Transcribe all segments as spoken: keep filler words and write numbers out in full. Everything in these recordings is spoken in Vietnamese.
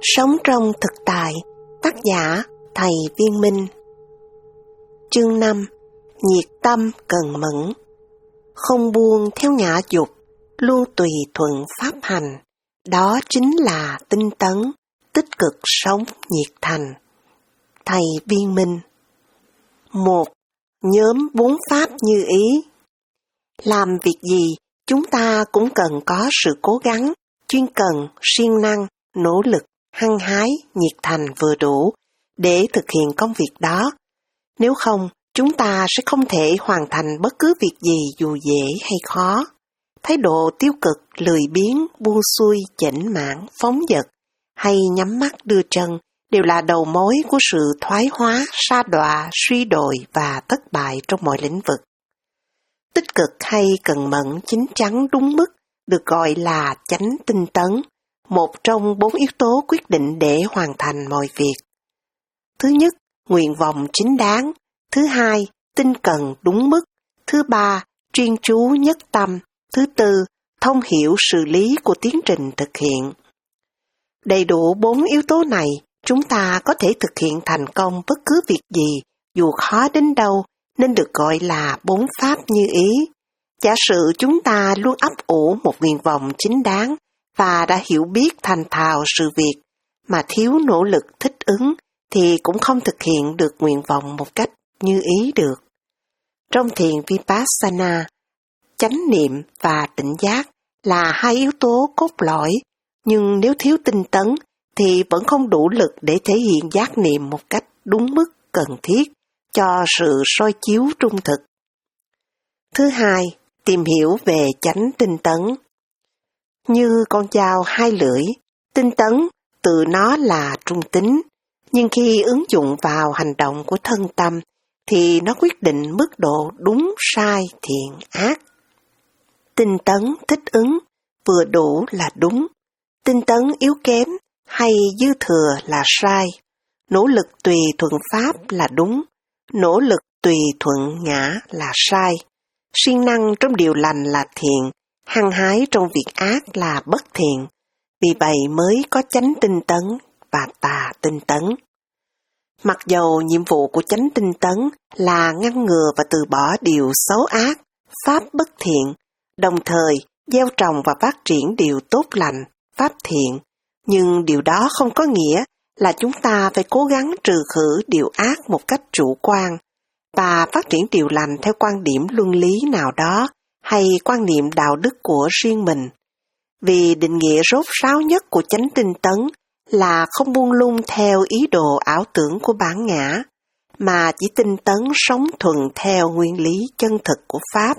Sống trong thực tại, tác giả Thầy Viên Minh. Chương năm. Nhiệt tâm cần mẫn. Không buông theo ngã dục, luôn tùy thuận pháp hành. Đó chính là tinh tấn, tích cực sống nhiệt thành. Thầy Viên Minh. Một. Nhóm bốn pháp như ý. Làm việc gì, chúng ta cũng cần có sự cố gắng, chuyên cần, siêng năng, nỗ lực, hăng hái, nhiệt thành vừa đủ để thực hiện công việc đó. Nếu không, chúng ta sẽ không thể hoàn thành bất cứ việc gì dù dễ hay khó. Thái độ tiêu cực, lười biếng, buông xuôi, chểnh mảng, phóng dật hay nhắm mắt đưa chân đều là đầu mối của sự thoái hóa, sa đọa, suy đồi và thất bại trong mọi lĩnh vực. Tích cực hay cần mẫn, chín chắn, đúng mức được gọi là chánh tinh tấn, một trong bốn yếu tố quyết định để hoàn thành mọi việc. Thứ nhất, nguyện vọng chính đáng. Thứ hai, tinh cần đúng mức. Thứ ba, chuyên chú nhất tâm. Thứ tư, thông hiểu sự lý của tiến trình thực hiện. Đầy đủ bốn yếu tố này, chúng ta có thể thực hiện thành công bất cứ việc gì, dù khó đến đâu, nên được gọi là bốn pháp như ý. Giả sử chúng ta luôn ấp ủ một nguyện vọng chính đáng và đã hiểu biết thành thạo sự việc, mà thiếu nỗ lực thích ứng, thì cũng không thực hiện được nguyện vọng một cách như ý được. Trong thiền Vipassana, chánh niệm và tỉnh giác là hai yếu tố cốt lõi, nhưng nếu thiếu tinh tấn thì vẫn không đủ lực để thể hiện giác niệm một cách đúng mức cần thiết cho sự soi chiếu trung thực. Thứ hai, tìm hiểu về chánh tinh tấn. Như con dao hai lưỡi, tinh tấn tự nó là trung tính, nhưng khi ứng dụng vào hành động của thân tâm thì nó quyết định mức độ đúng sai thiện ác. Tinh tấn thích ứng, vừa đủ là đúng, tinh tấn yếu kém hay dư thừa là sai, nỗ lực tùy thuận pháp là đúng, nỗ lực tùy thuận ngã là sai, siêng năng trong điều lành là thiện, hăng hái trong việc ác là bất thiện. Vì vậy mới có chánh tinh tấn và tà tinh tấn. Mặc dầu nhiệm vụ của chánh tinh tấn là ngăn ngừa và từ bỏ điều xấu ác, pháp bất thiện, đồng thời gieo trồng và phát triển điều tốt lành, pháp thiện, nhưng điều đó không có nghĩa là chúng ta phải cố gắng trừ khử điều ác một cách chủ quan và phát triển điều lành theo quan điểm luân lý nào đó hay quan niệm đạo đức của riêng mình. Vì định nghĩa rốt ráo nhất của chánh tinh tấn là không buông lung theo ý đồ ảo tưởng của bản ngã, mà chỉ tinh tấn sống thuần theo nguyên lý chân thực của Pháp.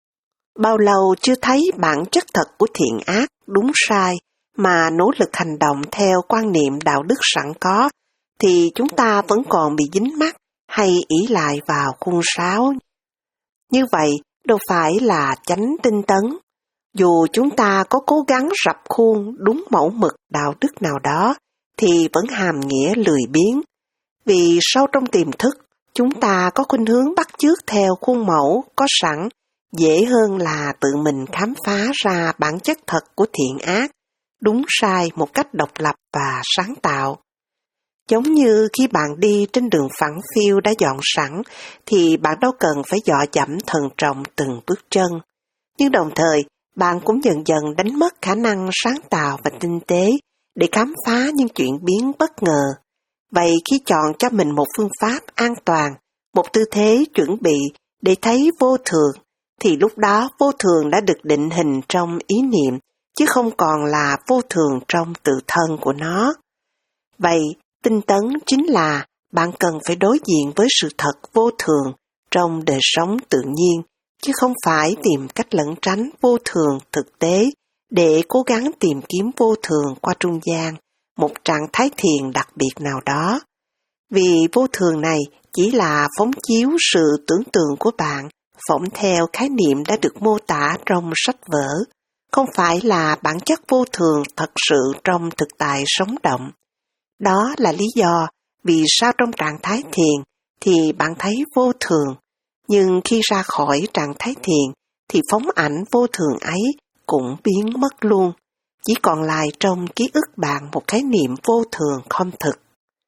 Bao lâu chưa thấy bản chất thật của thiện ác, đúng sai, mà nỗ lực hành động theo quan niệm đạo đức sẵn có, thì chúng ta vẫn còn bị dính mắc hay ỷ lại vào khuôn sáo. Như vậy, đâu phải là chánh tinh tấn. Dù chúng ta có cố gắng rập khuôn đúng mẫu mực đạo đức nào đó, thì vẫn hàm nghĩa lười biếng. Vì sâu trong tiềm thức, chúng ta có khuynh hướng bắt chước theo khuôn mẫu có sẵn, dễ hơn là tự mình khám phá ra bản chất thật của thiện ác, đúng sai một cách độc lập và sáng tạo. Giống như khi bạn đi trên đường phẳng phiu đã dọn sẵn, thì bạn đâu cần phải dọ dẫm thận trọng từng bước chân. Nhưng đồng thời, bạn cũng dần dần đánh mất khả năng sáng tạo và tinh tế để khám phá những chuyển biến bất ngờ. Vậy khi chọn cho mình một phương pháp an toàn, một tư thế chuẩn bị để thấy vô thường, thì lúc đó vô thường đã được định hình trong ý niệm, chứ không còn là vô thường trong tự thân của nó. Vậy, tinh tấn chính là bạn cần phải đối diện với sự thật vô thường trong đời sống tự nhiên, chứ không phải tìm cách lẩn tránh vô thường thực tế để cố gắng tìm kiếm vô thường qua trung gian, một trạng thái thiền đặc biệt nào đó. Vì vô thường này chỉ là phóng chiếu sự tưởng tượng của bạn, phỏng theo khái niệm đã được mô tả trong sách vở, không phải là bản chất vô thường thật sự trong thực tại sống động. Đó là lý do vì sao trong trạng thái thiền thì bạn thấy vô thường, nhưng khi ra khỏi trạng thái thiền thì phóng ảnh vô thường ấy cũng biến mất luôn. chỉ còn lại trong ký ức bạn một khái niệm vô thường không thực.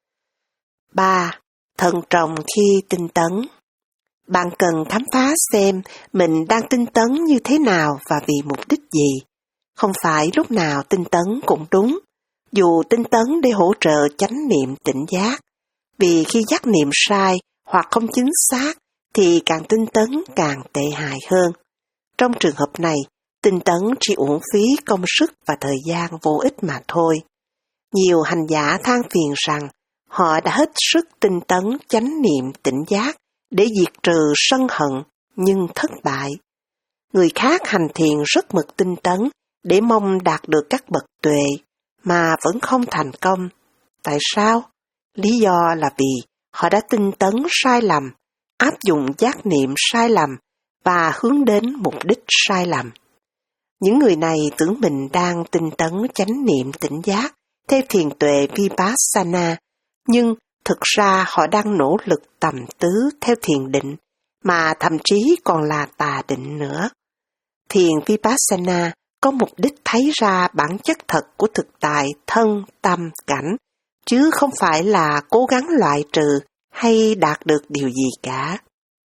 ba. Thận trọng khi tinh tấn. Bạn cần khám phá xem mình đang tinh tấn như thế nào và vì mục đích gì. Không phải lúc nào tinh tấn cũng đúng, dù tinh tấn để hỗ trợ chánh niệm tỉnh giác. Vì khi giác niệm sai hoặc không chính xác thì càng tinh tấn càng tệ hại hơn. Trong trường hợp này, tinh tấn chỉ uổng phí công sức và thời gian vô ích mà thôi. Nhiều hành giả than phiền rằng họ đã hết sức tinh tấn chánh niệm tỉnh giác để diệt trừ sân hận, nhưng thất bại. Người khác hành thiền rất mực tinh tấn để mong đạt được các bậc tuệ, mà vẫn không thành công. Tại sao? Lý do là vì họ đã tinh tấn sai lầm, áp dụng giác niệm sai lầm và hướng đến mục đích sai lầm. Những người này tưởng mình đang tinh tấn chánh niệm tỉnh giác theo thiền tuệ Vipassana, nhưng thực ra họ đang nỗ lực tầm tứ theo thiền định, mà thậm chí còn là tà định nữa. Thiền Vipassana có mục đích thấy ra bản chất thật của thực tại thân, tâm, cảnh, chứ không phải là cố gắng loại trừ hay đạt được điều gì cả.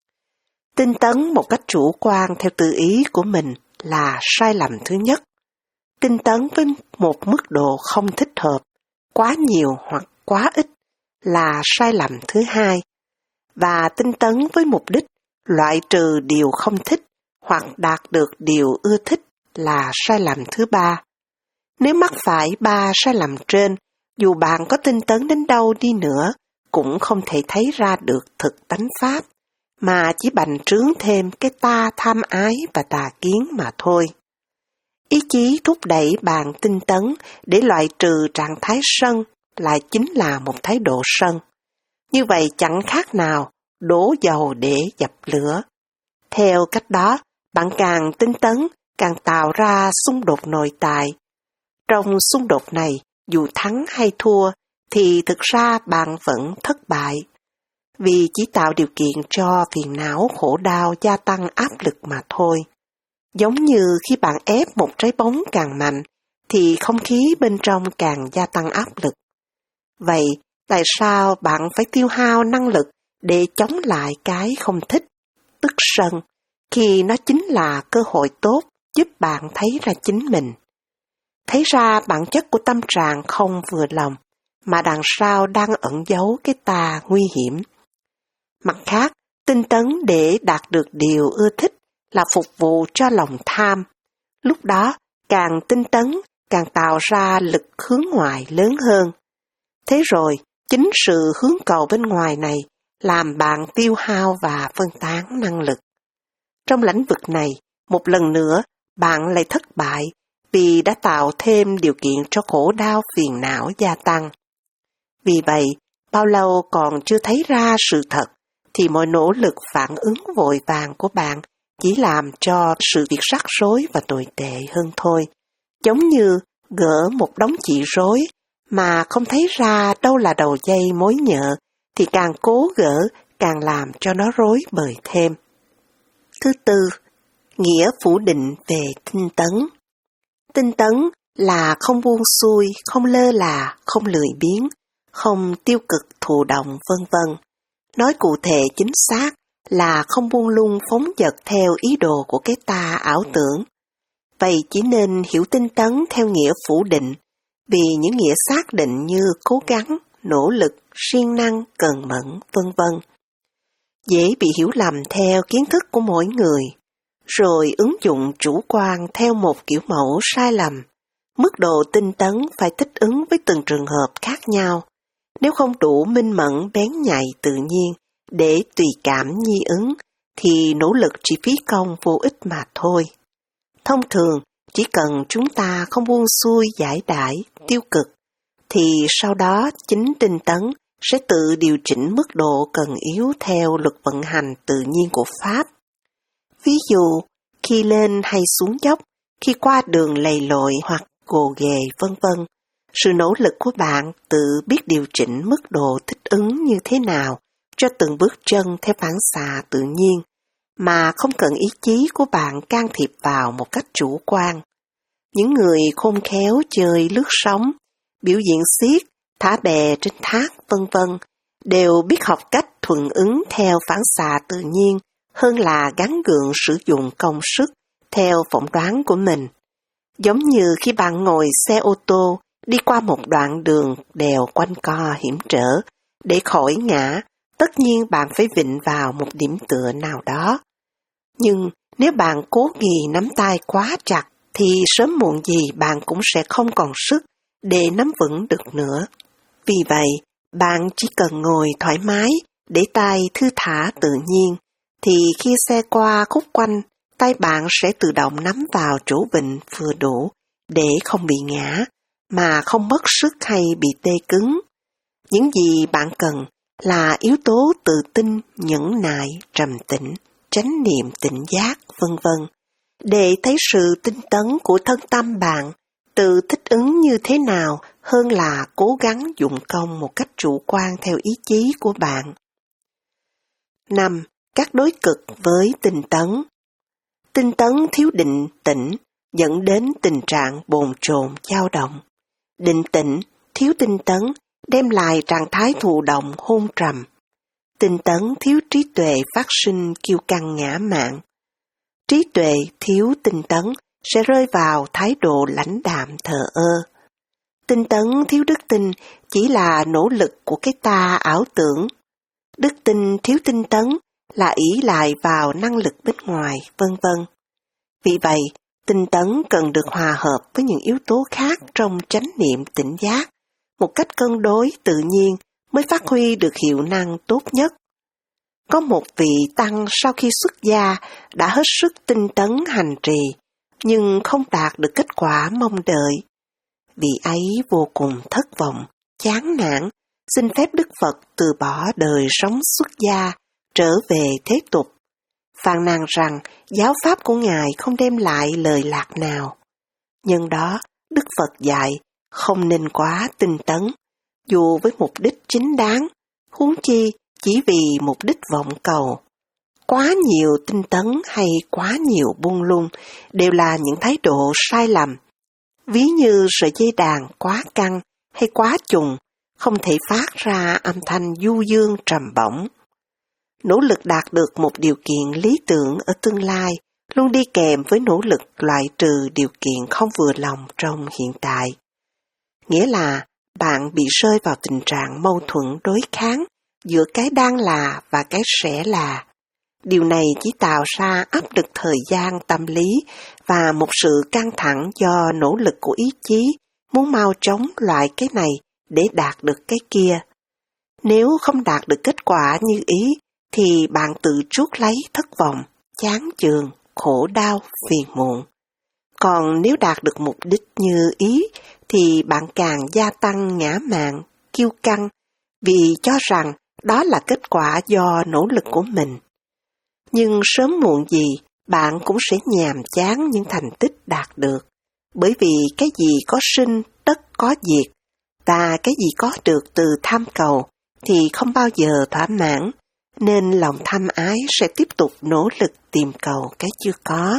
Tinh tấn một cách chủ quan theo tự ý của mình là sai lầm thứ nhất. Tinh tấn với một mức độ không thích hợp, quá nhiều hoặc quá ít là sai lầm thứ hai. Và tinh tấn với mục đích loại trừ điều không thích hoặc đạt được điều ưa thích là sai lầm thứ ba. Nếu mắc phải ba sai lầm trên, dù bạn có tinh tấn đến đâu đi nữa, cũng không thể thấy ra được thực tánh pháp, mà chỉ bành trướng thêm cái ta tham ái và tà kiến mà thôi. Ý chí thúc đẩy bạn tinh tấn để loại trừ trạng thái sân lại chính là một thái độ sân. Như vậy chẳng khác nào đổ dầu để dập lửa. Theo cách đó, bạn càng tinh tấn, càng tạo ra xung đột nội tại. Trong xung đột này, dù thắng hay thua, thì thực ra bạn vẫn thất bại, vì chỉ tạo điều kiện cho phiền não khổ đau gia tăng áp lực mà thôi. Giống như khi bạn ép một trái bóng càng mạnh, thì không khí bên trong càng gia tăng áp lực. Vậy, tại sao bạn phải tiêu hao năng lực để chống lại cái không thích, tức sân, khi nó chính là cơ hội tốt giúp bạn thấy ra chính mình? Thấy ra bản chất của tâm trạng không vừa lòng, mà đằng sau đang ẩn giấu cái tà nguy hiểm. Mặt khác, tinh tấn để đạt được điều ưa thích là phục vụ cho lòng tham. Lúc đó, càng tinh tấn, càng tạo ra lực hướng ngoại lớn hơn. Thế rồi, chính sự hướng cầu bên ngoài này làm bạn tiêu hao và phân tán năng lực. Trong lĩnh vực này, một lần nữa, bạn lại thất bại vì đã tạo thêm điều kiện cho khổ đau phiền não gia tăng. Vì vậy, bao lâu còn chưa thấy ra sự thật, thì mọi nỗ lực phản ứng vội vàng của bạn chỉ làm cho sự việc rắc rối và tồi tệ hơn thôi. Giống như gỡ một đống chỉ rối mà không thấy ra đâu là đầu dây mối nhợ, thì càng cố gỡ càng làm cho nó rối bời thêm. Thứ tư, nghĩa phủ định về tinh tấn. Tinh tấn là không buông xuôi, không lơ là, không lười biếng, không tiêu cực thụ động vân vân. Nói cụ thể chính xác là không buông lung phóng dật theo ý đồ của cái ta ảo tưởng. Vậy chỉ nên hiểu tinh tấn theo nghĩa phủ định, vì những nghĩa xác định như cố gắng, nỗ lực, siêng năng, cần mẫn, vân vân dễ bị hiểu lầm theo kiến thức của mỗi người, rồi ứng dụng chủ quan theo một kiểu mẫu sai lầm. Mức độ tinh tấn phải thích ứng với từng trường hợp khác nhau. Nếu không đủ minh mẫn bén nhạy tự nhiên để tùy cảm nhi ứng, thì nỗ lực chỉ phí công vô ích mà thôi. Thông thường, chỉ cần chúng ta không buông xuôi giải đãi, tiêu cực, thì sau đó chính tinh tấn sẽ tự điều chỉnh mức độ cần yếu theo luật vận hành tự nhiên của Pháp. Ví dụ, khi lên hay xuống dốc, khi qua đường lầy lội hoặc gồ ghề vân vân, sự nỗ lực của bạn tự biết điều chỉnh mức độ thích ứng như thế nào cho từng bước chân theo phản xạ tự nhiên, mà không cần ý chí của bạn can thiệp vào một cách chủ quan. những người khôn khéo chơi lướt sóng, biểu diễn xiếc, thả bè trên thác, vân vân, đều biết học cách thuận ứng theo phản xạ tự nhiên hơn là gắng gượng sử dụng công sức theo phỏng đoán của mình. Giống như khi bạn ngồi xe ô tô đi qua một đoạn đường đèo quanh co hiểm trở, để khỏi ngã, tất nhiên bạn phải vịn vào một điểm tựa nào đó. Nhưng nếu bạn cố ghi nắm tay quá chặt, thì sớm muộn gì bạn cũng sẽ không còn sức để nắm vững được nữa. Vì vậy, bạn chỉ cần ngồi thoải mái, để tay thư thả tự nhiên, thì khi xe qua khúc quanh, tay bạn sẽ tự động nắm vào chỗ vịn vừa đủ để không bị ngã, mà không mất sức hay bị tê cứng. Những gì bạn cần là yếu tố tự tin, nhẫn nại, trầm tĩnh, chánh niệm tỉnh giác, vân vân, để thấy sự tinh tấn của thân tâm bạn tự thích ứng như thế nào hơn là cố gắng dụng công một cách chủ quan theo ý chí của bạn. năm. Các đối cực với tinh tấn. Tinh tấn thiếu định tĩnh dẫn đến tình trạng bồn chồn dao động. Định tĩnh thiếu tinh tấn đem lại trạng thái thụ động hôn trầm. Tinh tấn thiếu trí tuệ phát sinh kiêu căng ngã mạn. Trí tuệ thiếu tinh tấn sẽ rơi vào thái độ lãnh đạm thờ ơ. Tinh tấn thiếu đức tin chỉ là nỗ lực của cái ta ảo tưởng. Đức tin thiếu tinh tấn là ỷ lại vào năng lực bên ngoài, vân vân. Vì vậy, tinh tấn cần được hòa hợp với những yếu tố khác trong chánh niệm tỉnh giác, một cách cân đối tự nhiên mới phát huy được hiệu năng tốt nhất. Có một vị tăng sau khi xuất gia đã hết sức tinh tấn hành trì, nhưng không đạt được kết quả mong đợi. Vị ấy vô cùng thất vọng, chán nản, xin phép Đức Phật từ bỏ đời sống xuất gia, trở về thế tục. Phàn nàn rằng giáo pháp của Ngài không đem lại lời lạc nào. Nhân đó, Đức Phật dạy không nên quá tinh tấn, dù với mục đích chính đáng, huống chi chỉ vì mục đích vọng cầu. Quá nhiều tinh tấn hay quá nhiều buông lung đều là những thái độ sai lầm. Ví như sợi dây đàn quá căng hay quá trùng, không thể phát ra âm thanh du dương trầm bổng. Nỗ lực đạt được một điều kiện lý tưởng ở tương lai luôn đi kèm với nỗ lực loại trừ điều kiện không vừa lòng trong hiện tại. Nghĩa là bạn bị rơi vào tình trạng mâu thuẫn đối kháng giữa cái đang là và cái sẽ là. Điều này chỉ tạo ra áp lực thời gian tâm lý và một sự căng thẳng do nỗ lực của ý chí muốn mau chóng loại cái này để đạt được cái kia. Nếu không đạt được kết quả như ý, thì bạn tự chuốc lấy thất vọng, chán chường, khổ đau, phiền muộn. Còn nếu đạt được mục đích như ý, thì bạn càng gia tăng ngã mạn, kiêu căng, vì cho rằng đó là kết quả do nỗ lực của mình. Nhưng sớm muộn gì, bạn cũng sẽ nhàm chán những thành tích đạt được, bởi vì cái gì có sinh tất có diệt, và cái gì có được từ tham cầu thì không bao giờ thỏa mãn, nên lòng tham ái sẽ tiếp tục nỗ lực tìm cầu cái chưa có.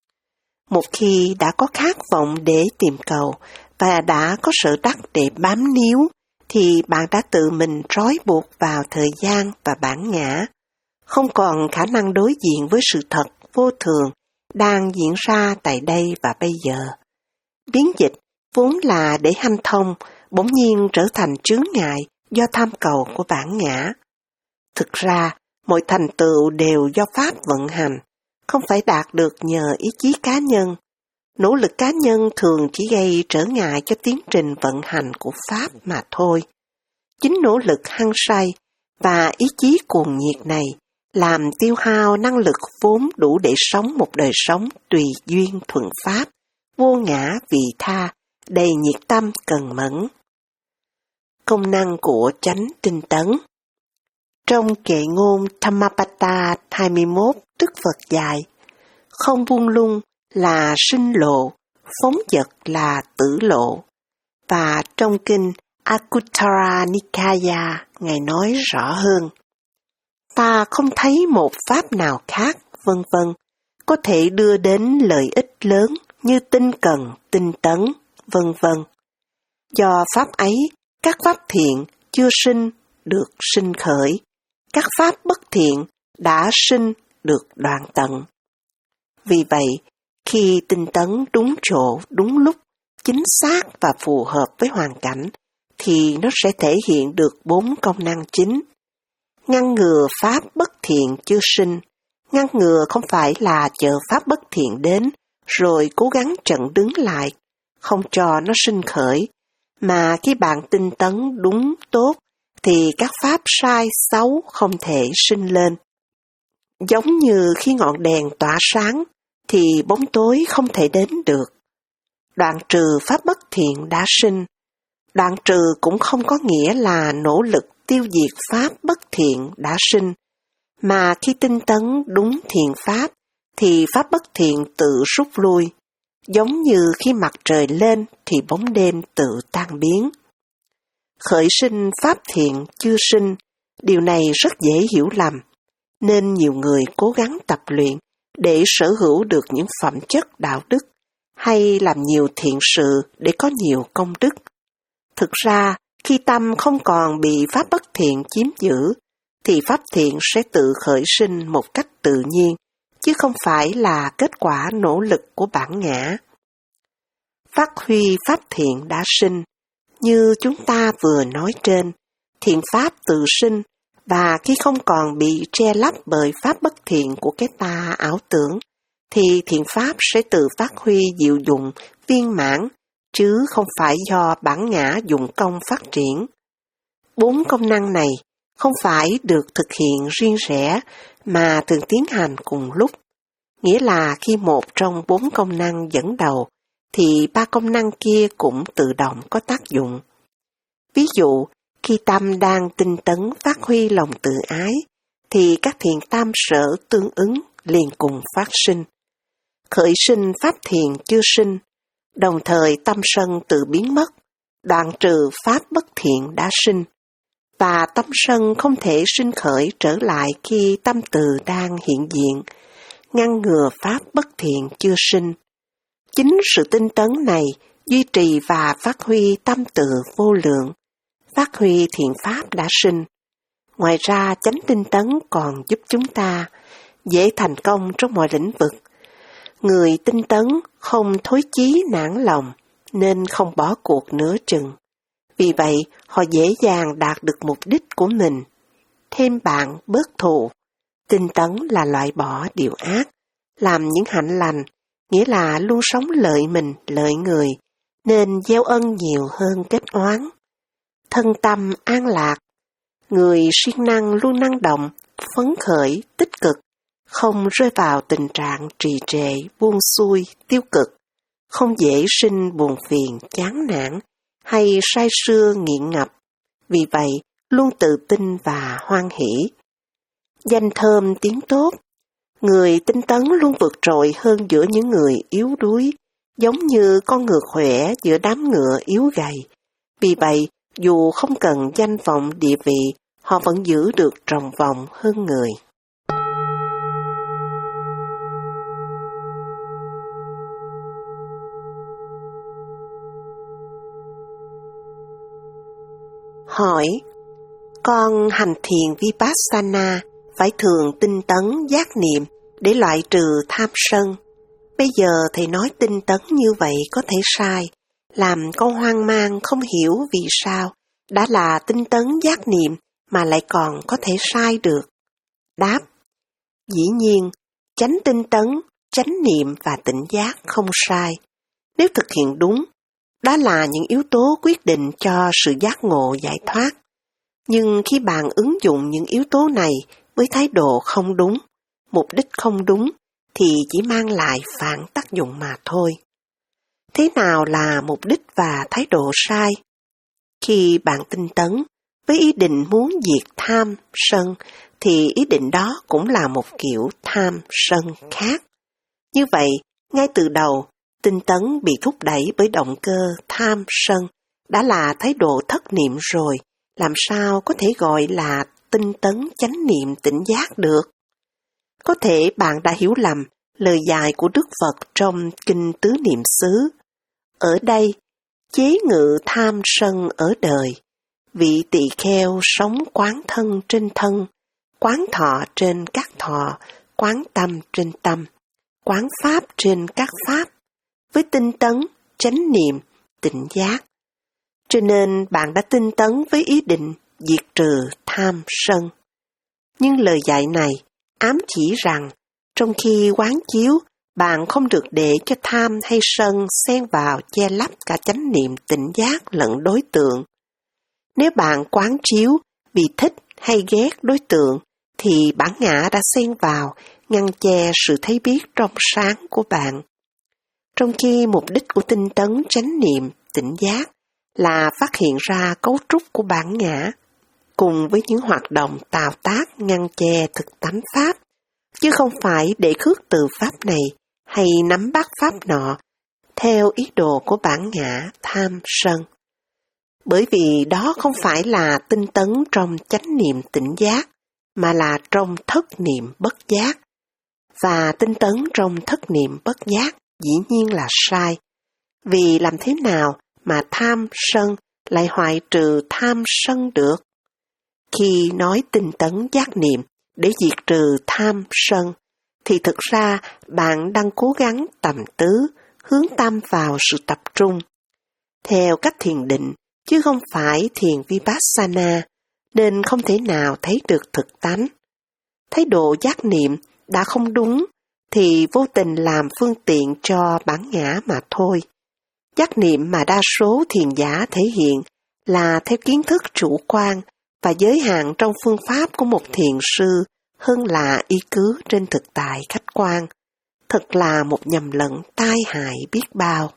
Một khi đã có khát vọng để tìm cầu và đã có sở đắc để bám níu, thì bạn đã tự mình trói buộc vào thời gian và bản ngã, không còn khả năng đối diện với sự thật vô thường đang diễn ra tại đây và bây giờ. Biến dịch vốn là để hanh thông, bỗng nhiên trở thành chướng ngại do tham cầu của bản ngã. Thực ra, mọi thành tựu đều do Pháp vận hành, không phải đạt được nhờ ý chí cá nhân. Nỗ lực cá nhân thường chỉ gây trở ngại cho tiến trình vận hành của Pháp mà thôi. Chính nỗ lực hăng say và ý chí cuồng nhiệt này làm tiêu hao năng lực vốn đủ để sống một đời sống tùy duyên thuận Pháp, vô ngã vị tha, đầy nhiệt tâm cần mẫn. Công năng của chánh tinh tấn. Trong kệ ngôn Dhammapada hai mươi mốt, Đức Phật dạy, không buông lung là sinh lộ, phóng dật là tử lộ. Và trong kinh Anguttara Nikaya, Ngài nói rõ hơn, ta không thấy một pháp nào khác, vân vân, có thể đưa đến lợi ích lớn như tinh cần, tinh tấn, vân vân. Do pháp ấy, các pháp thiện chưa sinh được sinh khởi, các pháp bất thiện đã sinh được đoạn tận. Vì vậy, khi tinh tấn đúng chỗ, đúng lúc, chính xác và phù hợp với hoàn cảnh, thì nó sẽ thể hiện được bốn công năng chính. Ngăn ngừa pháp bất thiện chưa sinh. Ngăn ngừa không phải là chờ pháp bất thiện đến, rồi cố gắng chặn đứng lại, không cho nó sinh khởi, mà khi bạn tinh tấn đúng tốt, thì các pháp sai xấu không thể sinh lên. Giống như khi ngọn đèn tỏa sáng, thì bóng tối không thể đến được. Đoạn trừ pháp bất thiện đã sinh. Đoạn trừ cũng không có nghĩa là nỗ lực tiêu diệt pháp bất thiện đã sinh, mà khi tinh tấn đúng thiện pháp, thì pháp bất thiện tự rút lui. Giống như khi mặt trời lên thì bóng đêm tự tan biến. Khởi sinh pháp thiện chưa sinh, điều này rất dễ hiểu lầm, nên nhiều người cố gắng tập luyện để sở hữu được những phẩm chất đạo đức, hay làm nhiều thiện sự để có nhiều công đức. Thực ra, khi tâm không còn bị pháp bất thiện chiếm giữ, thì pháp thiện sẽ tự khởi sinh một cách tự nhiên, chứ không phải là kết quả nỗ lực của bản ngã. Phát huy pháp thiện đã sinh, như chúng ta vừa nói trên, thiện pháp tự sinh, và khi không còn bị che lấp bởi pháp bất thiện của cái ta ảo tưởng, thì thiện pháp sẽ tự phát huy diệu dụng, viên mãn, chứ không phải do bản ngã dụng công phát triển. Bốn công năng này không phải được thực hiện riêng rẽ, mà thường tiến hành cùng lúc. Nghĩa là khi một trong bốn công năng dẫn đầu, thì ba công năng kia cũng tự động có tác dụng. Ví dụ, khi tâm đang tinh tấn phát huy lòng tự ái, thì các thiện tam sở tương ứng liền cùng phát sinh. Khởi sinh pháp thiện chưa sinh, đồng thời tâm sân tự biến mất, đoạn trừ pháp bất thiện đã sinh, và tâm sân không thể sinh khởi trở lại khi tâm từ đang hiện diện, ngăn ngừa pháp bất thiện chưa sinh. Chính sự tinh tấn này duy trì và phát huy tâm từ vô lượng, phát huy thiện pháp đã sinh. Ngoài ra, chánh tinh tấn còn giúp chúng ta dễ thành công trong mọi lĩnh vực. Người tinh tấn không thối chí nản lòng, nên không bỏ cuộc nửa chừng. Vì vậy, họ dễ dàng đạt được mục đích của mình. Thêm bạn bớt thù. Tinh tấn là loại bỏ điều ác, làm những hạnh lành, nghĩa là luôn sống lợi mình, lợi người, nên gieo ân nhiều hơn kết oán. Thân tâm an lạc, người siêng năng luôn năng động, phấn khởi, tích cực, không rơi vào tình trạng trì trệ, buông xuôi, tiêu cực, không dễ sinh buồn phiền, chán nản, hay say sưa nghiện ngập. Vì vậy, luôn tự tin và hoan hỷ. Danh thơm tiếng tốt, người tinh tấn luôn vượt trội hơn giữa những người yếu đuối, giống như con ngựa khỏe giữa đám ngựa yếu gầy. Vì vậy, dù không cần danh vọng địa vị, họ vẫn giữ được tròng vòng hơn người. Hỏi, con hành thiền Vipassana phải thường tinh tấn giác niệm để loại trừ tham sân. Bây giờ thầy nói tinh tấn như vậy có thể sai, làm con hoang mang không hiểu vì sao đã là tinh tấn giác niệm mà lại còn có thể sai được. Đáp, dĩ nhiên, chánh tinh tấn, chánh niệm và tỉnh giác không sai. Nếu thực hiện đúng, đó là những yếu tố quyết định cho sự giác ngộ giải thoát. Nhưng khi bạn ứng dụng những yếu tố này với thái độ không đúng, mục đích không đúng, thì chỉ mang lại phản tác dụng mà thôi. Thế nào là mục đích và thái độ sai? Khi bạn tinh tấn với ý định muốn diệt tham, sân, thì ý định đó cũng là một kiểu tham, sân khác. Như vậy, ngay từ đầu, tinh tấn bị thúc đẩy bởi động cơ tham, sân, đã là thái độ thất niệm rồi, làm sao có thể gọi là tinh tấn chánh niệm tỉnh giác được? Có thể bạn đã hiểu lầm lời dạy của Đức Phật trong Kinh Tứ Niệm xứ. Ở đây, chế ngự tham sân ở đời, vị tỳ kheo sống quán thân trên thân, quán thọ trên các thọ, quán tâm trên tâm, quán pháp trên các pháp, với tinh tấn, chánh niệm, tỉnh giác. Cho nên bạn đã tinh tấn với ý định diệt trừ tham sân. Nhưng lời dạy này ám chỉ rằng trong khi quán chiếu, bạn không được để cho tham hay sân xen vào che lấp cả chánh niệm tỉnh giác lẫn đối tượng. Nếu bạn quán chiếu vì thích hay ghét đối tượng, thì bản ngã đã xen vào, ngăn che sự thấy biết trong sáng của bạn. Trong khi mục đích của tinh tấn chánh niệm tỉnh giác là phát hiện ra cấu trúc của bản ngã, cùng với những hoạt động tạo tác ngăn che thực tánh pháp, chứ không phải để khước từ pháp này hay nắm bắt pháp nọ theo ý đồ của bản ngã tham sân. Bởi vì đó không phải là tinh tấn trong chánh niệm tỉnh giác, mà là trong thất niệm bất giác. Và tinh tấn trong thất niệm bất giác dĩ nhiên là sai. Vì làm thế nào mà tham sân lại hoại trừ tham sân được? Khi nói tinh tấn giác niệm để diệt trừ tham sân, thì thực ra bạn đang cố gắng tầm tứ, hướng tâm vào sự tập trung. Theo cách thiền định, chứ không phải thiền Vipassana, nên không thể nào thấy được thực tánh. Thái độ giác niệm đã không đúng, thì vô tình làm phương tiện cho bản ngã mà thôi. Giác niệm mà đa số thiền giả thể hiện là theo kiến thức chủ quan và giới hạn trong phương pháp của một thiền sư hơn là y cứ trên thực tại khách quan. Thật là một nhầm lẫn tai hại biết bao.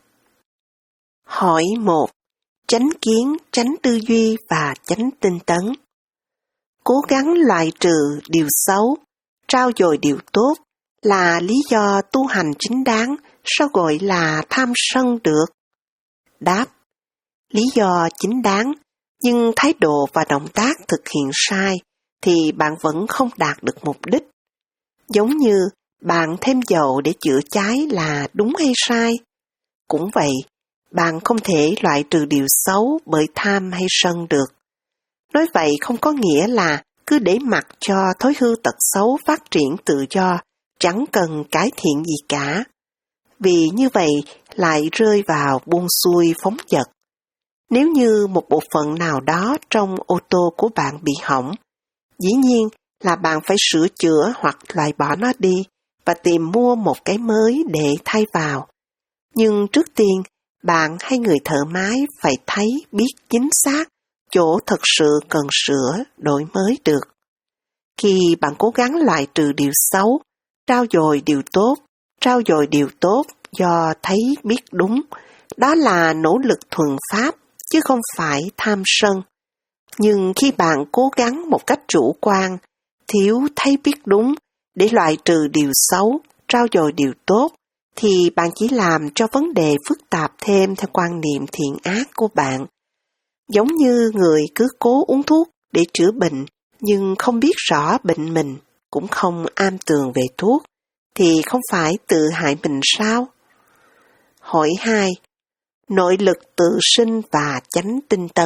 Hỏi một. Chánh kiến, chánh tư duy và chánh tinh tấn. Cố gắng loại trừ điều xấu, trao dồi điều tốt là lý do tu hành chính đáng, sao gọi là tham sân được? Đáp. Lý do chính đáng, nhưng thái độ và động tác thực hiện sai thì bạn vẫn không đạt được mục đích. Giống như bạn thêm dầu để chữa cháy là đúng hay sai? Cũng vậy, bạn không thể loại trừ điều xấu bởi tham hay sân được. Nói vậy không có nghĩa là cứ để mặc cho thói hư tật xấu phát triển tự do, chẳng cần cải thiện gì cả. Vì như vậy lại rơi vào buông xuôi phóng dật. Nếu như một bộ phận nào đó trong ô tô của bạn bị hỏng, dĩ nhiên là bạn phải sửa chữa hoặc loại bỏ nó đi và tìm mua một cái mới để thay vào. Nhưng trước tiên, bạn hay người thợ máy phải thấy biết chính xác chỗ thật sự cần sửa, đổi mới được. Khi bạn cố gắng loại trừ điều xấu, trao dồi điều tốt, trao dồi điều tốt do thấy biết đúng, đó là nỗ lực thuần pháp, chứ không phải tham sân. Nhưng khi bạn cố gắng một cách chủ quan, thiếu thấy biết đúng để loại trừ điều xấu, trao dồi điều tốt, thì bạn chỉ làm cho vấn đề phức tạp thêm theo quan niệm thiện ác của bạn. Giống như người cứ cố uống thuốc để chữa bệnh, nhưng không biết rõ bệnh mình, cũng không am tường về thuốc, thì không phải tự hại mình sao? Hỏi hai. Nội lực tự sinh và chánh tinh tấn.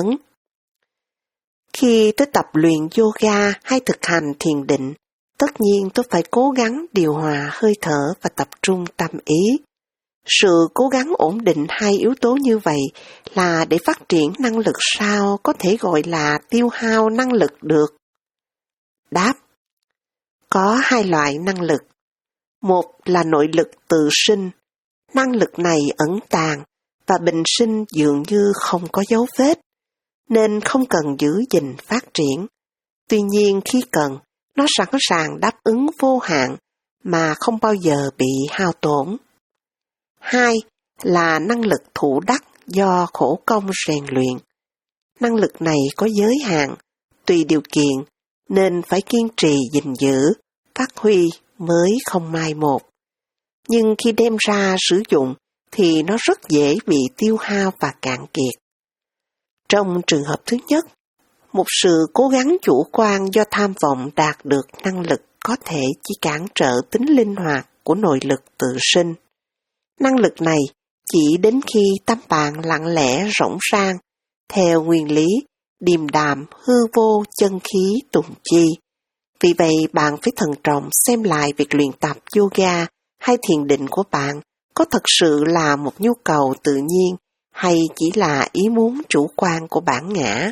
Khi tôi tập luyện yoga hay thực hành thiền định, tất nhiên tôi phải cố gắng điều hòa hơi thở và tập trung tâm ý. Sự cố gắng ổn định hai yếu tố như vậy là để phát triển năng lực sao có thể gọi là tiêu hao năng lực được? Đáp. Có hai loại năng lực. Một là nội lực tự sinh. Năng lực này ẩn tàng và bình sinh dường như không có dấu vết, nên không cần giữ gìn phát triển. Tuy nhiên khi cần, nó sẵn sàng đáp ứng vô hạn mà không bao giờ bị hao tổn. Hai là năng lực thủ đắc do khổ công rèn luyện. Năng lực này có giới hạn, tùy điều kiện, nên phải kiên trì gìn giữ, phát huy mới không mai một. Nhưng khi đem ra sử dụng thì nó rất dễ bị tiêu hao và cạn kiệt. Trong trường hợp thứ nhất, một sự cố gắng chủ quan do tham vọng đạt được năng lực có thể chỉ cản trở tính linh hoạt của nội lực tự sinh. Năng lực này chỉ đến khi tâm bạn lặng lẽ rỗng sang, theo nguyên lý điềm đạm hư vô chân khí tùng chi. Vì vậy bạn phải thận trọng xem lại việc luyện tập yoga hay thiền định của bạn có thật sự là một nhu cầu tự nhiên hay chỉ là ý muốn chủ quan của bản ngã.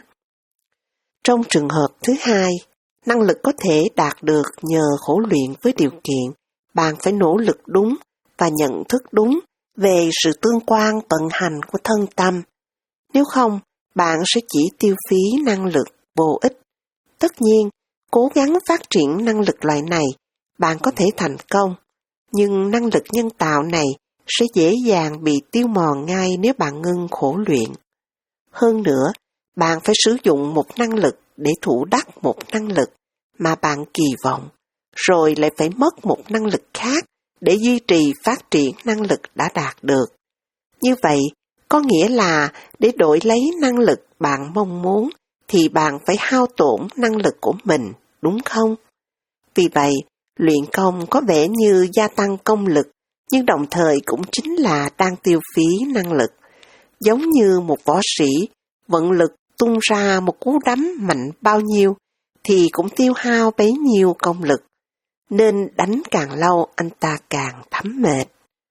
Trong trường hợp thứ hai, năng lực có thể đạt được nhờ khổ luyện với điều kiện bạn phải nỗ lực đúng và nhận thức đúng về sự tương quan vận hành của thân tâm. Nếu không, bạn sẽ chỉ tiêu phí năng lực vô ích. Tất nhiên, cố gắng phát triển năng lực loại này, bạn có thể thành công, nhưng năng lực nhân tạo này sẽ dễ dàng bị tiêu mòn ngay nếu bạn ngưng khổ luyện. Hơn nữa, bạn phải sử dụng một năng lực để thủ đắc một năng lực mà bạn kỳ vọng, rồi lại phải mất một năng lực khác để duy trì phát triển năng lực đã đạt được. Như vậy, có nghĩa là để đổi lấy năng lực bạn mong muốn thì bạn phải hao tổn năng lực của mình, đúng không? Vì vậy, luyện công có vẻ như gia tăng công lực, nhưng đồng thời cũng chính là đang tiêu phí năng lực. Giống như một võ sĩ, vận lực tung ra một cú đấm mạnh bao nhiêu thì cũng tiêu hao bấy nhiêu công lực, nên đánh càng lâu anh ta càng thấm mệt.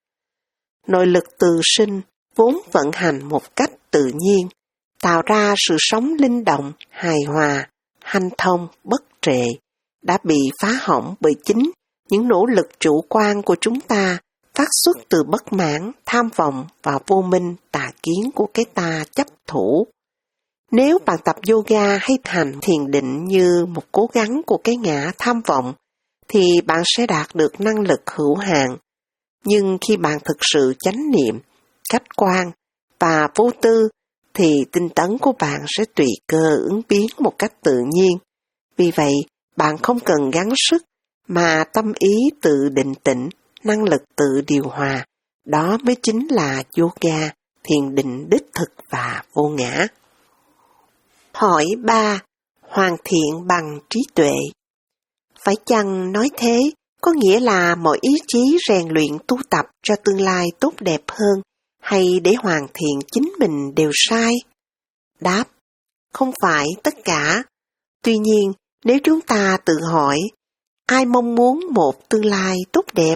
Nội lực tự sinh vốn vận hành một cách tự nhiên, tạo ra sự sống linh động, hài hòa, hanh thông, bất trệ, đã bị phá hỏng bởi chính những nỗ lực chủ quan của chúng ta phát xuất từ bất mãn, tham vọng và vô minh tà kiến của cái ta chấp thủ. Nếu bạn tập yoga hay hành thiền định như một cố gắng của cái ngã tham vọng, thì bạn sẽ đạt được năng lực hữu hạn. Nhưng khi bạn thực sự chánh niệm, khách quan và vô tư, thì tinh tấn của bạn sẽ tùy cơ ứng biến một cách tự nhiên. Vì vậy, bạn không cần gắng sức, mà tâm ý tự định tĩnh, năng lực tự điều hòa. Đó mới chính là yoga, thiền định đích thực và vô ngã. Hỏi ba. Hoàn thiện bằng trí tuệ. Phải chăng nói thế có nghĩa là mọi ý chí rèn luyện tu tập cho tương lai tốt đẹp hơn hay để hoàn thiện chính mình đều sai? Đáp, không phải tất cả. Tuy nhiên, nếu chúng ta tự hỏi, ai mong muốn một tương lai tốt đẹp?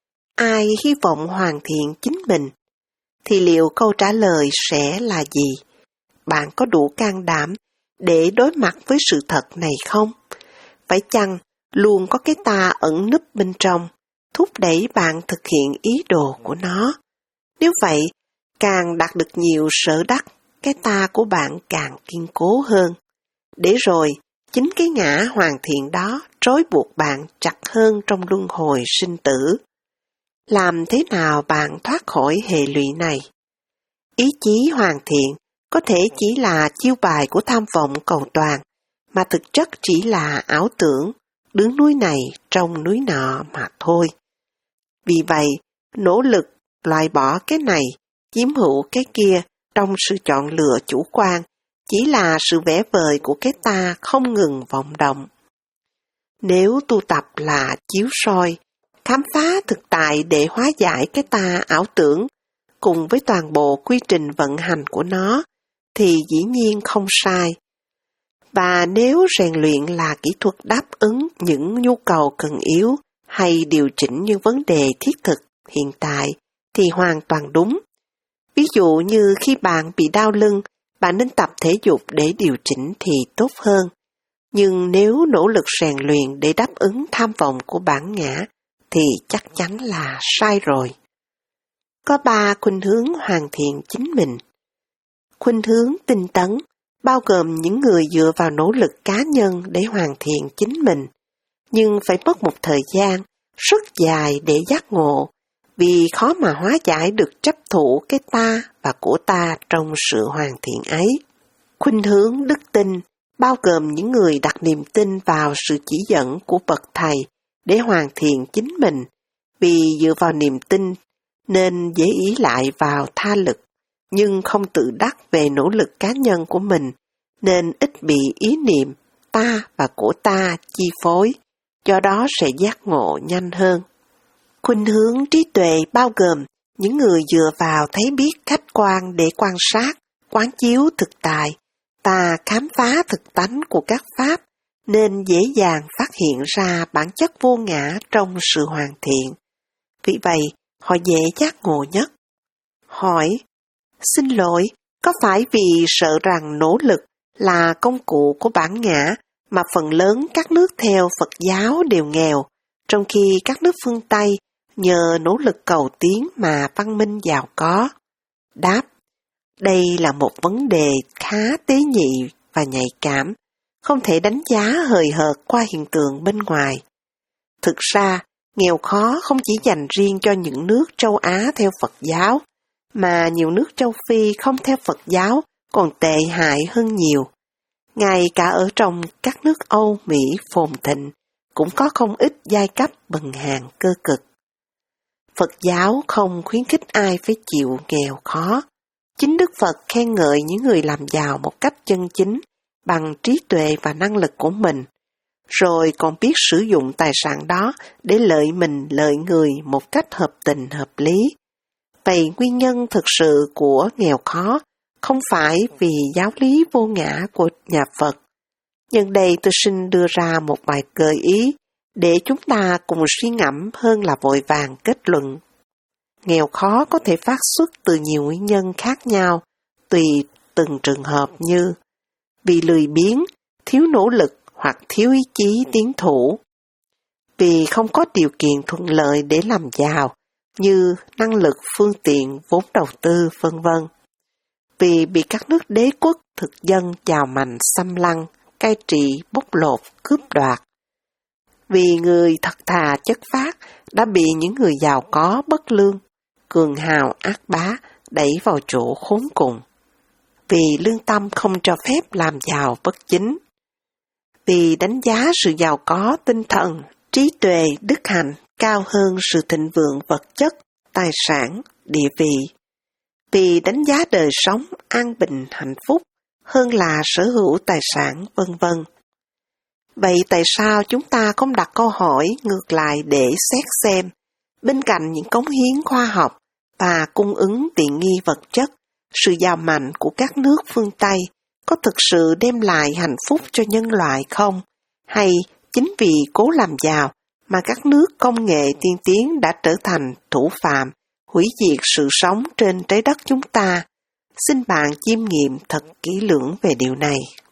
Ai hy vọng hoàn thiện chính mình? Thì liệu câu trả lời sẽ là gì? Bạn có đủ can đảm để đối mặt với sự thật này không? Phải chăng luôn có cái ta ẩn núp bên trong, thúc đẩy bạn thực hiện ý đồ của nó? Nếu vậy, càng đạt được nhiều sở đắc, cái ta của bạn càng kiên cố hơn. Để rồi, chính cái ngã hoàn thiện đó trói buộc bạn chặt hơn trong luân hồi sinh tử. Làm thế nào bạn thoát khỏi hệ lụy này? Ý chí hoàn thiện có thể chỉ là chiêu bài của tham vọng cầu toàn, mà thực chất chỉ là ảo tưởng, đứng núi này trong núi nọ mà thôi. Vì vậy, nỗ lực loại bỏ cái này, chiếm hữu cái kia trong sự chọn lựa chủ quan chỉ là sự vẽ vời của cái ta không ngừng vọng động. Nếu tu tập là chiếu soi, khám phá thực tại để hóa giải cái ta ảo tưởng, cùng với toàn bộ quy trình vận hành của nó, thì dĩ nhiên không sai. Và nếu rèn luyện là kỹ thuật đáp ứng những nhu cầu cần yếu hay điều chỉnh những vấn đề thiết thực hiện tại, thì hoàn toàn đúng. Ví dụ như khi bạn bị đau lưng, bạn nên tập thể dục để điều chỉnh thì tốt hơn. Nhưng nếu nỗ lực rèn luyện để đáp ứng tham vọng của bản ngã, thì chắc chắn là sai rồi. Có ba khuynh hướng hoàn thiện chính mình. Khuynh hướng tinh tấn, bao gồm những người dựa vào nỗ lực cá nhân để hoàn thiện chính mình, nhưng phải mất một thời gian rất dài để giác ngộ, vì khó mà hóa giải được chấp thủ cái ta và của ta trong sự hoàn thiện ấy. Khuynh hướng đức tin, bao gồm những người đặt niềm tin vào sự chỉ dẫn của bậc thầy để hoàn thiện chính mình, vì dựa vào niềm tin nên dễ ý lại vào tha lực, nhưng không tự đắc về nỗ lực cá nhân của mình, nên ít bị ý niệm ta và của ta chi phối, do đó sẽ giác ngộ nhanh hơn. Khuynh hướng trí tuệ bao gồm những người dựa vào thấy biết khách quan để quan sát, quán chiếu thực tại và khám phá thực tánh của các pháp, nên dễ dàng phát hiện ra bản chất vô ngã trong sự hoàn thiện. Vì vậy, họ dễ giác ngộ nhất. Hỏi, xin lỗi, có phải vì sợ rằng nỗ lực là công cụ của bản ngã mà phần lớn các nước theo Phật giáo đều nghèo, trong khi các nước phương Tây nhờ nỗ lực cầu tiến mà văn minh giàu có? Đáp, đây là một vấn đề khá tế nhị và nhạy cảm, không thể đánh giá hời hợt qua hiện tượng bên ngoài. Thực ra, nghèo khó không chỉ dành riêng cho những nước châu Á theo Phật giáo, mà nhiều nước châu Phi không theo Phật giáo còn tệ hại hơn nhiều. Ngay cả ở trong các nước Âu, Mỹ phồn thịnh, cũng có không ít giai cấp bần hàn cơ cực. Phật giáo không khuyến khích ai phải chịu nghèo khó. Chính Đức Phật khen ngợi những người làm giàu một cách chân chính, bằng trí tuệ và năng lực của mình, rồi còn biết sử dụng tài sản đó để lợi mình lợi người một cách hợp tình hợp lý. Vậy nguyên nhân thực sự của nghèo khó không phải vì giáo lý vô ngã của nhà Phật. Nhân đây tôi xin đưa ra một vài gợi ý để chúng ta cùng suy ngẫm hơn là vội vàng kết luận. Nghèo khó có thể phát xuất từ nhiều nguyên nhân khác nhau, tùy từng trường hợp như vì lười biếng, thiếu nỗ lực hoặc thiếu ý chí tiến thủ, vì không có điều kiện thuận lợi để làm giàu như năng lực, phương tiện, vốn đầu tư, vân vân, vì bị các nước đế quốc thực dân giàu mạnh xâm lăng, cai trị, bóc lột, cướp đoạt, vì người thật thà chất phác đã bị những người giàu có bất lương, cường hào ác bá đẩy vào chỗ khốn cùng, vì lương tâm không cho phép làm giàu bất chính, vì đánh giá sự giàu có tinh thần, trí tuệ, đức hạnh cao hơn sự thịnh vượng vật chất, tài sản, địa vị, vì đánh giá đời sống an bình hạnh phúc hơn là sở hữu tài sản, vân vân. Vậy tại sao chúng ta không đặt câu hỏi ngược lại để xét xem, bên cạnh những cống hiến khoa học và cung ứng tiện nghi vật chất, sự giàu mạnh của các nước phương Tây có thực sự đem lại hạnh phúc cho nhân loại không? Hay chính vì cố làm giàu mà các nước công nghệ tiên tiến đã trở thành thủ phạm, hủy diệt sự sống trên trái đất chúng ta? Xin bạn chiêm nghiệm thật kỹ lưỡng về điều này.